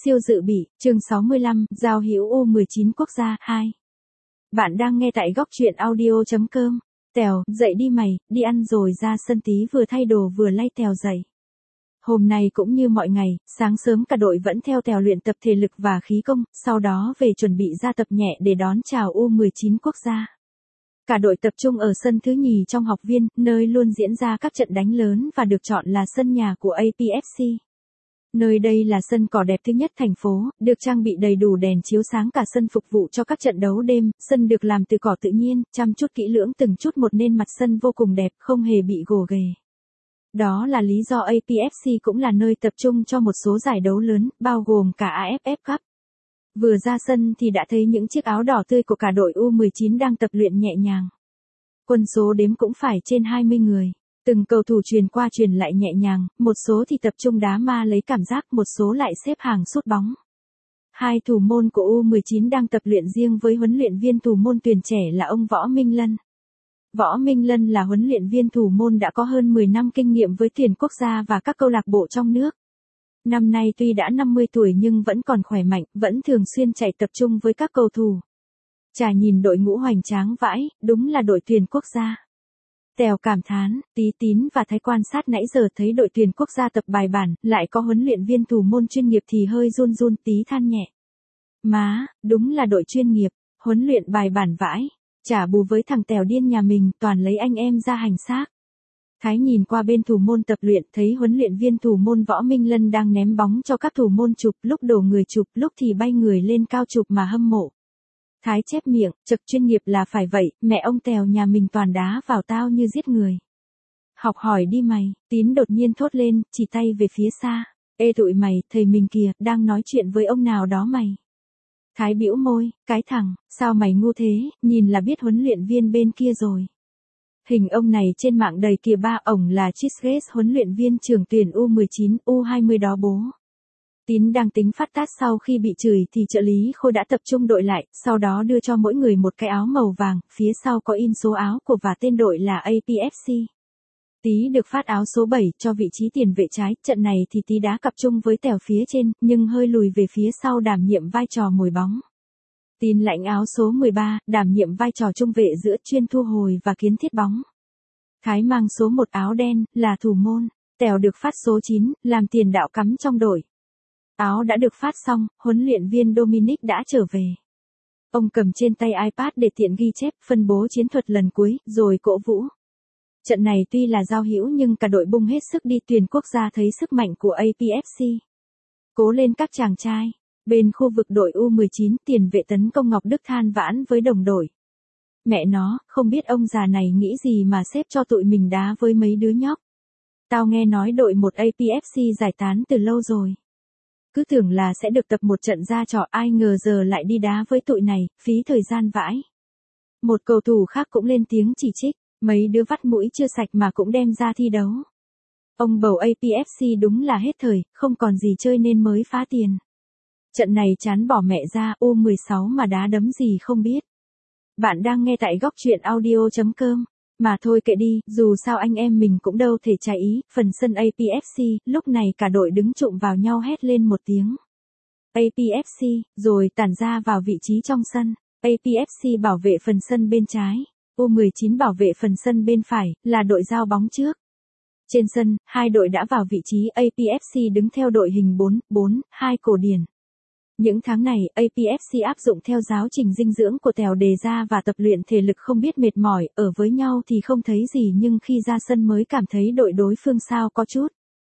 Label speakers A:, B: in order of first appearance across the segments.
A: Siêu dự bị, chương 65, giao hữu U19 quốc gia 2. Bạn đang nghe tại góc truyện audio.com. Tèo, dậy đi mày, đi ăn rồi ra sân tí vừa thay đồ vừa lay Tèo dậy. Hôm nay cũng như mọi ngày, sáng sớm cả đội vẫn theo Tèo luyện tập thể lực và khí công, sau đó về chuẩn bị ra tập nhẹ để đón chào U19 quốc gia. Cả đội tập trung ở sân thứ nhì trong học viên, nơi luôn diễn ra các trận đánh lớn và được chọn là sân nhà của APFC. Nơi đây là sân cỏ đẹp thứ nhất thành phố, được trang bị đầy đủ đèn chiếu sáng cả sân phục vụ cho các trận đấu đêm, sân được làm từ cỏ tự nhiên, chăm chút kỹ lưỡng từng chút một nên mặt sân vô cùng đẹp, không hề bị gồ ghề. Đó là lý do APFC cũng là nơi tập trung cho một số giải đấu lớn, bao gồm cả AFF Cup. Vừa ra sân thì đã thấy những chiếc áo đỏ tươi của cả đội U19 đang tập luyện nhẹ nhàng. Quân số đếm cũng phải trên 20 người. Từng cầu thủ truyền qua truyền lại nhẹ nhàng, một số thì tập trung đá ma lấy cảm giác, một số lại xếp hàng sút bóng. Hai thủ môn của U19 đang tập luyện riêng với huấn luyện viên thủ môn tuyển trẻ là ông Võ Minh Lân. Võ Minh Lân là huấn luyện viên thủ môn đã có hơn 10 năm kinh nghiệm với tuyển quốc gia và các câu lạc bộ trong nước. Năm nay tuy đã 50 tuổi nhưng vẫn còn khỏe mạnh, vẫn thường xuyên chạy tập trung với các cầu thủ. Chả nhìn đội ngũ hoành tráng vãi, đúng là đội tuyển quốc gia. Tèo cảm thán, Tín và Thái quan sát nãy giờ thấy đội tuyển quốc gia tập bài bản, lại có huấn luyện viên thủ môn chuyên nghiệp thì hơi run Tí than nhẹ. Má, đúng là đội chuyên nghiệp, huấn luyện bài bản vãi, trả bù với thằng Tèo điên nhà mình, toàn lấy anh em ra hành xác. Thái nhìn qua bên thủ môn tập luyện thấy huấn luyện viên thủ môn Võ Minh Lân đang ném bóng cho các thủ môn chụp, lúc đổ người chụp, lúc thì bay người lên cao chụp mà hâm mộ. Thái chép miệng, chật chuyên nghiệp là phải vậy, mẹ ông Tèo nhà mình toàn đá vào tao như giết người. Học hỏi đi mày, Tín đột nhiên thốt lên, chỉ tay về phía xa. Ê tụi mày, thầy mình kìa, đang nói chuyện với ông nào đó mày. Thái bĩu môi, cái thằng, sao mày ngu thế, nhìn là biết huấn luyện viên bên kia rồi. Hình ông này trên mạng đầy kìa ba, ổng là Chizres, huấn luyện viên trưởng tuyển U19, U20 đó bố. Tín đang tính phát tát sau khi bị chửi thì trợ lý Khôi đã tập trung đội lại, sau đó đưa cho mỗi người một cái áo màu vàng, phía sau có in số áo của và tên đội là APFC. Tí được phát áo số 7 cho vị trí tiền vệ trái, trận này thì Tí đá cặp chung với Tèo phía trên, nhưng hơi lùi về phía sau đảm nhiệm vai trò mồi bóng. Tín lãnh áo số 13, đảm nhiệm vai trò trung vệ giữa chuyên thu hồi và kiến thiết bóng. Thái mang số 1 áo đen, là thủ môn, Tèo được phát số 9, làm tiền đạo cắm trong đội. Áo đã được phát xong, huấn luyện viên Dominic đã trở về. Ông cầm trên tay iPad để tiện ghi chép, phân bố chiến thuật lần cuối, rồi cổ vũ. Trận này tuy là giao hữu nhưng cả đội bung hết sức đi, tuyển quốc gia thấy sức mạnh của APFC. Cố lên các chàng trai. Bên khu vực đội U19, tiền vệ tấn công Ngọc Đức than vãn với đồng đội. Mẹ nó, không biết ông già này nghĩ gì mà xếp cho tụi mình đá với mấy đứa nhóc. Tao nghe nói đội một APFC giải tán từ lâu rồi. Cứ tưởng là sẽ được tập một trận ra trò, ai ngờ giờ lại đi đá với tụi này, phí thời gian vãi. Một cầu thủ khác cũng lên tiếng chỉ trích, mấy đứa vắt mũi chưa sạch mà cũng đem ra thi đấu. Ông bầu APFC đúng là hết thời, không còn gì chơi nên mới phá tiền. Trận này chán bỏ mẹ ra, U16 mà đá đấm gì không biết. Bạn đang nghe tại góc truyện audio.com. Mà thôi kệ đi, dù sao anh em mình cũng đâu thể trái ý, phần sân APFC, lúc này cả đội đứng chụm vào nhau hét lên một tiếng. APFC, rồi tản ra vào vị trí trong sân. APFC bảo vệ phần sân bên trái, U19 bảo vệ phần sân bên phải, là đội giao bóng trước. Trên sân, hai đội đã vào vị trí, APFC đứng theo đội hình 4-4-2 cổ điển. Những tháng này, APFC áp dụng theo giáo trình dinh dưỡng của Tèo đề ra và tập luyện thể lực không biết mệt mỏi, ở với nhau thì không thấy gì nhưng khi ra sân mới cảm thấy đội đối phương sao có chút.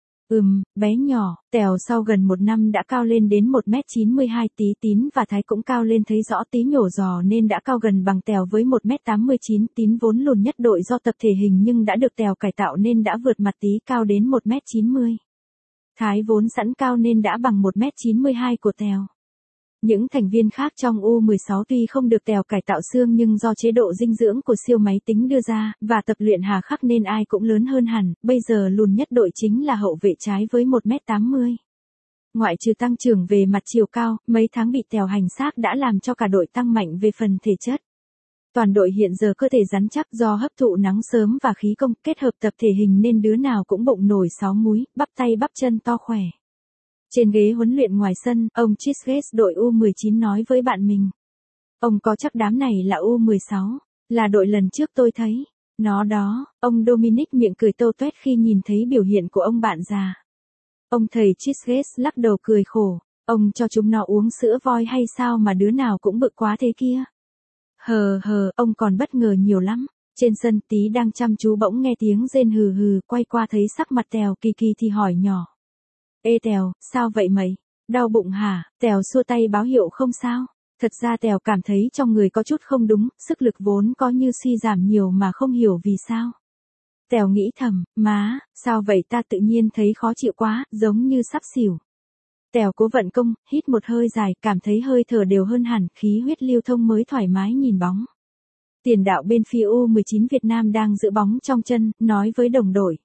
A: Bé nhỏ, Tèo sau gần một năm đã cao lên đến 1m92, Tín và Thái cũng cao lên thấy rõ, Tí nhổ giò nên đã cao gần bằng Tèo với 1m89, Tín vốn lùn nhất đội do tập thể hình nhưng đã được Tèo cải tạo nên đã vượt mặt Tí cao đến 1m90. Thái vốn sẵn cao nên đã bằng 1m92 của Tèo. Những thành viên khác trong U16 tuy không được Tèo cải tạo xương nhưng do chế độ dinh dưỡng của siêu máy tính đưa ra, và tập luyện hà khắc nên ai cũng lớn hơn hẳn, bây giờ lùn nhất đội chính là hậu vệ trái với 1m80. Ngoại trừ tăng trưởng về mặt chiều cao, mấy tháng bị Tèo hành xác đã làm cho cả đội tăng mạnh về phần thể chất. Toàn đội hiện giờ cơ thể rắn chắc do hấp thụ nắng sớm và khí công, kết hợp tập thể hình nên đứa nào cũng bụng nổi 6 múi, bắp tay bắp chân to khỏe. Trên ghế huấn luyện ngoài sân, ông Chizges đội U19 nói với bạn mình. Ông có chắc đám này là U16, là đội lần trước tôi thấy. Nó đó, ông Dominic miệng cười tô toét khi nhìn thấy biểu hiện của ông bạn già. Ông thầy Chizges lắc đầu cười khổ. Ông cho chúng nó uống sữa voi hay sao mà đứa nào cũng bự quá thế kia. Ông còn bất ngờ nhiều lắm. Trên sân Tí đang chăm chú bỗng nghe tiếng rên hừ hừ, quay qua thấy sắc mặt Tèo kỳ kỳ thì hỏi nhỏ. Ê Tèo, sao vậy mày? Đau bụng hả? Tèo xua tay báo hiệu không sao. Thật ra Tèo cảm thấy trong người có chút không đúng, sức lực vốn có như suy giảm nhiều mà không hiểu vì sao. Tèo nghĩ thầm, má, sao vậy ta tự nhiên thấy khó chịu quá, giống như sắp xỉu. Tèo cố vận công, hít một hơi dài, cảm thấy hơi thở đều hơn hẳn, khí huyết lưu thông mới thoải mái nhìn bóng. Tiền đạo bên phía U19 Việt Nam đang giữ bóng trong chân, nói với đồng đội.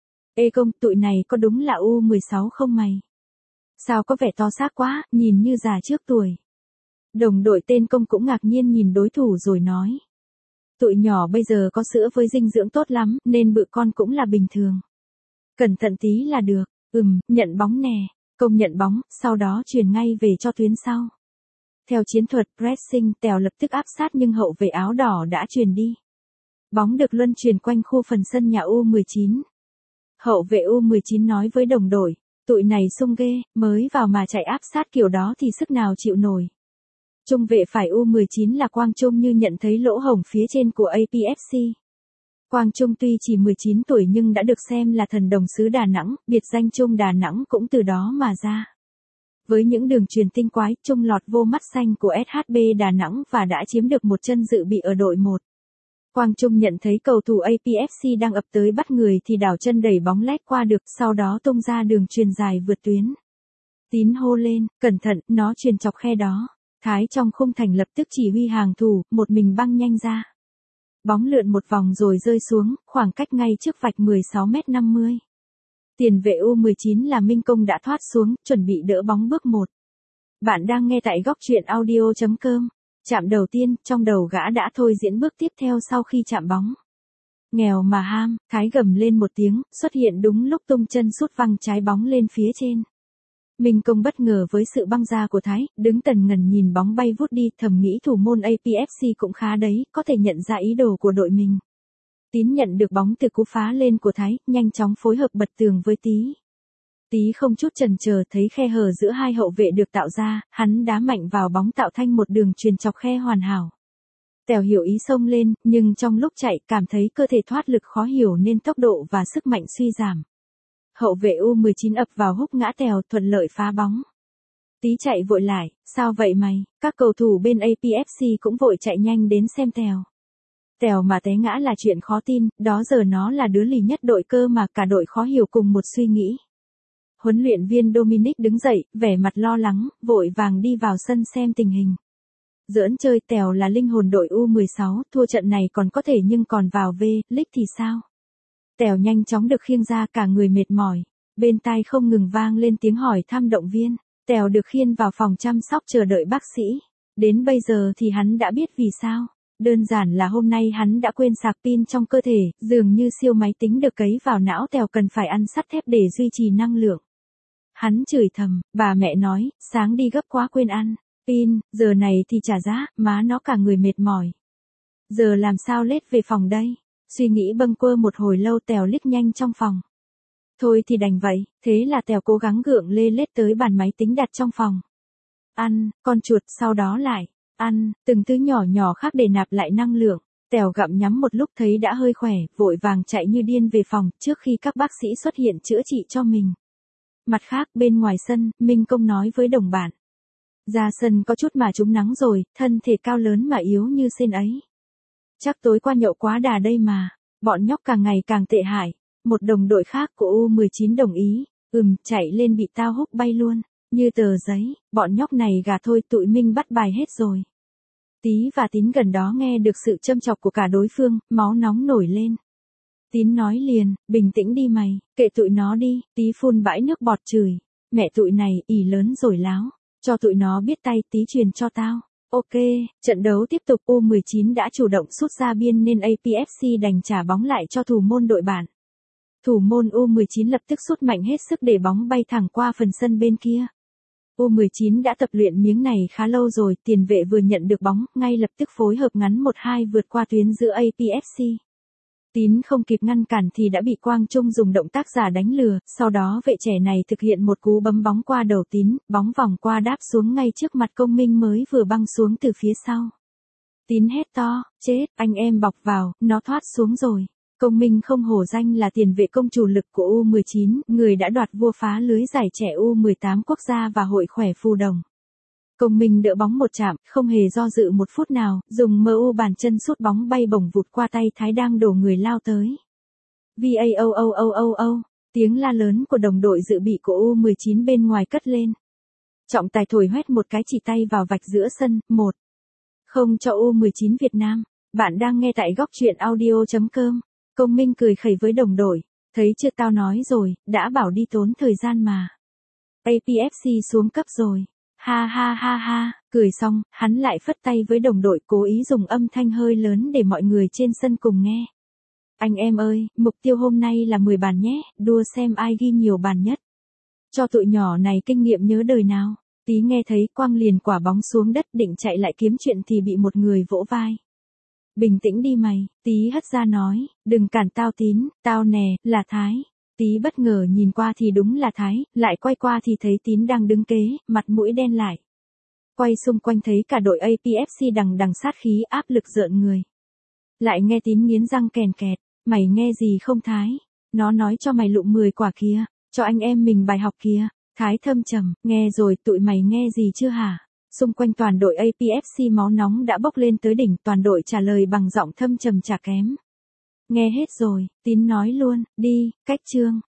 A: Ê công, tụi này có đúng là U16 không mày? Sao có vẻ to xác quá, nhìn như già trước tuổi. Đồng đội tên Công cũng ngạc nhiên nhìn đối thủ rồi nói. Tụi nhỏ bây giờ có sữa với dinh dưỡng tốt lắm, nên bự con cũng là bình thường. Cẩn thận tí là được, nhận bóng nè. Công nhận bóng, sau đó truyền ngay về cho tuyến sau. Theo chiến thuật pressing, Tèo lập tức áp sát nhưng hậu vệ áo đỏ đã truyền đi. Bóng được luân truyền quanh khu phần sân nhà U19. Hậu vệ U19 nói với đồng đội, tụi này sung ghê, mới vào mà chạy áp sát kiểu đó thì sức nào chịu nổi. Trung vệ phải U19 là Quang Trung như nhận thấy lỗ hổng phía trên của APFC. Quang Trung tuy chỉ 19 tuổi nhưng đã được xem là thần đồng xứ Đà Nẵng, biệt danh Trung Đà Nẵng cũng từ đó mà ra. Với những đường truyền tinh quái, Trung lọt vô mắt xanh của SHB Đà Nẵng và đã chiếm được một chân dự bị ở đội 1. Quang Trung nhận thấy cầu thủ APFC đang ập tới bắt người thì đảo chân đẩy bóng lách qua được, sau đó tung ra đường truyền dài vượt tuyến. Tín hô lên, cẩn thận, nó truyền chọc khe đó. Thái trong khung thành lập tức chỉ huy hàng thủ, một mình băng nhanh ra. Bóng lượn một vòng rồi rơi xuống, khoảng cách ngay trước vạch 16m50. Tiền vệ U19 là Minh Công đã thoát xuống, chuẩn bị đỡ bóng bước 1. Bạn đang nghe tại góc truyện audio.com. Chạm đầu tiên, trong đầu gã đã thôi diễn bước tiếp theo sau khi chạm bóng. Nghèo mà ham, Thái gầm lên một tiếng, xuất hiện đúng lúc tung chân sút văng trái bóng lên phía trên. Minh Công bất ngờ với sự băng ra của Thái, đứng tần ngần nhìn bóng bay vút đi, thầm nghĩ thủ môn APFC cũng khá đấy, có thể nhận ra ý đồ của đội mình. Tín nhận được bóng từ cú phá lên của Thái, nhanh chóng phối hợp bật tường với Tí. Tí không chút chần chờ thấy khe hở giữa hai hậu vệ được tạo ra, hắn đá mạnh vào bóng tạo thành một đường truyền chọc khe hoàn hảo. Tèo hiểu ý xông lên, nhưng trong lúc chạy cảm thấy cơ thể thoát lực khó hiểu nên tốc độ và sức mạnh suy giảm. Hậu vệ U19 ập vào húc ngã Tèo, thuận lợi phá bóng. Tí chạy vội lại, sao vậy mày? Các cầu thủ bên APFC cũng vội chạy nhanh đến xem Tèo. Tèo mà té ngã là chuyện khó tin, đó giờ nó là đứa lì nhất đội cơ mà cả đội khó hiểu cùng một suy nghĩ. Huấn luyện viên Dominic đứng dậy, vẻ mặt lo lắng, vội vàng đi vào sân xem tình hình. Giỡn chơi, Tèo là linh hồn đội U16, thua trận này còn có thể nhưng còn vào V-League thì sao? Tèo nhanh chóng được khiêng ra, cả người mệt mỏi. Bên tai không ngừng vang lên tiếng hỏi thăm động viên. Tèo được khiêng vào phòng chăm sóc chờ đợi bác sĩ. Đến bây giờ thì hắn đã biết vì sao. Đơn giản là hôm nay hắn đã quên sạc pin trong cơ thể, dường như siêu máy tính được cấy vào não Tèo cần phải ăn sắt thép để duy trì năng lượng. Hắn chửi thầm, bà mẹ nói, sáng đi gấp quá quên ăn. Pin, giờ này thì trả giá, má nó cả người mệt mỏi. Giờ làm sao lết về phòng đây? Suy nghĩ bâng quơ một hồi lâu Tèo lít nhanh trong phòng. Thôi thì đành vậy, thế là Tèo cố gắng gượng lê lết tới bàn máy tính đặt trong phòng. Ăn, con chuột, sau đó lại, ăn, từng thứ nhỏ nhỏ khác để nạp lại năng lượng. Tèo gặm nhắm một lúc thấy đã hơi khỏe, vội vàng chạy như điên về phòng, trước khi các bác sĩ xuất hiện chữa trị cho mình. Mặt khác, bên ngoài sân, Minh Công nói với đồng bạn. Ra sân có chút mà trúng nắng rồi, thân thể cao lớn mà yếu như sên ấy. Chắc tối qua nhậu quá đà đây mà, bọn nhóc càng ngày càng tệ hại. Một đồng đội khác của U19 đồng ý, chạy lên bị tao húc bay luôn, như tờ giấy, bọn nhóc này gà thôi tụi mình bắt bài hết rồi. Tí và Tín gần đó nghe được sự châm chọc của cả đối phương, máu nóng nổi lên. Tín nói liền, bình tĩnh đi mày, kệ tụi nó đi, Tí phun bãi nước bọt chửi. Mẹ tụi này, ỉ lớn rồi láo, cho tụi nó biết tay, Tí truyền cho tao. Ok, trận đấu tiếp tục, U19 đã chủ động sút ra biên nên APFC đành trả bóng lại cho thủ môn đội bạn. Thủ môn U19 lập tức sút mạnh hết sức để bóng bay thẳng qua phần sân bên kia. U19 đã tập luyện miếng này khá lâu rồi, tiền vệ vừa nhận được bóng, ngay lập tức phối hợp ngắn 1-2 vượt qua tuyến giữa APFC. Tín không kịp ngăn cản thì đã bị Quang Trung dùng động tác giả đánh lừa, sau đó vệ trẻ này thực hiện một cú bấm bóng qua đầu Tín, bóng vòng qua đáp xuống ngay trước mặt Công Minh mới vừa băng xuống từ phía sau. Tín hét to, chết, anh em bọc vào, nó thoát xuống rồi. Công Minh không hổ danh là tiền vệ công chủ lực của U19, người đã đoạt vua phá lưới giải trẻ U18 quốc gia và hội khỏe Phù Đồng. Công Minh đỡ bóng một chạm, không hề do dự một phút nào, dùng MU bàn chân sút bóng bay bổng vụt qua tay Thái đang đổ người lao tới. VAOOOOO, tiếng la lớn của đồng đội dự bị của U19 bên ngoài cất lên. Trọng tài thổi hoét một cái chỉ tay vào vạch giữa sân, 1-0 cho U19 Việt Nam. Bạn đang nghe tại góc truyện audio.com. Công Minh cười khẩy với đồng đội, thấy chưa tao nói rồi, đã bảo đi tốn thời gian mà. APFC xuống cấp rồi. Ha ha ha ha, cười xong, hắn lại phất tay với đồng đội cố ý dùng âm thanh hơi lớn để mọi người trên sân cùng nghe. Anh em ơi, mục tiêu hôm nay là 10 bàn nhé, đua xem ai ghi nhiều bàn nhất. Cho tụi nhỏ này kinh nghiệm nhớ đời nào. Tí nghe thấy Quang liền quả bóng xuống đất định chạy lại kiếm chuyện thì bị một người vỗ vai. Bình tĩnh đi mày, Tí hất ra nói, đừng cản tao Tín, tao nè, là Thái. Tí bất ngờ nhìn qua thì đúng là Thái, lại quay qua thì thấy Tín đang đứng kế, mặt mũi đen lại. Quay xung quanh thấy cả đội APFC đằng sát khí áp lực rợn người. Lại nghe Tín nghiến răng kèn kẹt, mày nghe gì không Thái? Nó nói cho mày lụm 10 quả kia, cho anh em mình bài học kia. Thái thâm trầm, nghe rồi tụi mày nghe gì chưa hả? Xung quanh toàn đội APFC máu nóng đã bốc lên tới đỉnh, toàn đội trả lời bằng giọng thâm trầm chả kém. Nghe hết rồi, Tín nói luôn, đi, cách chương.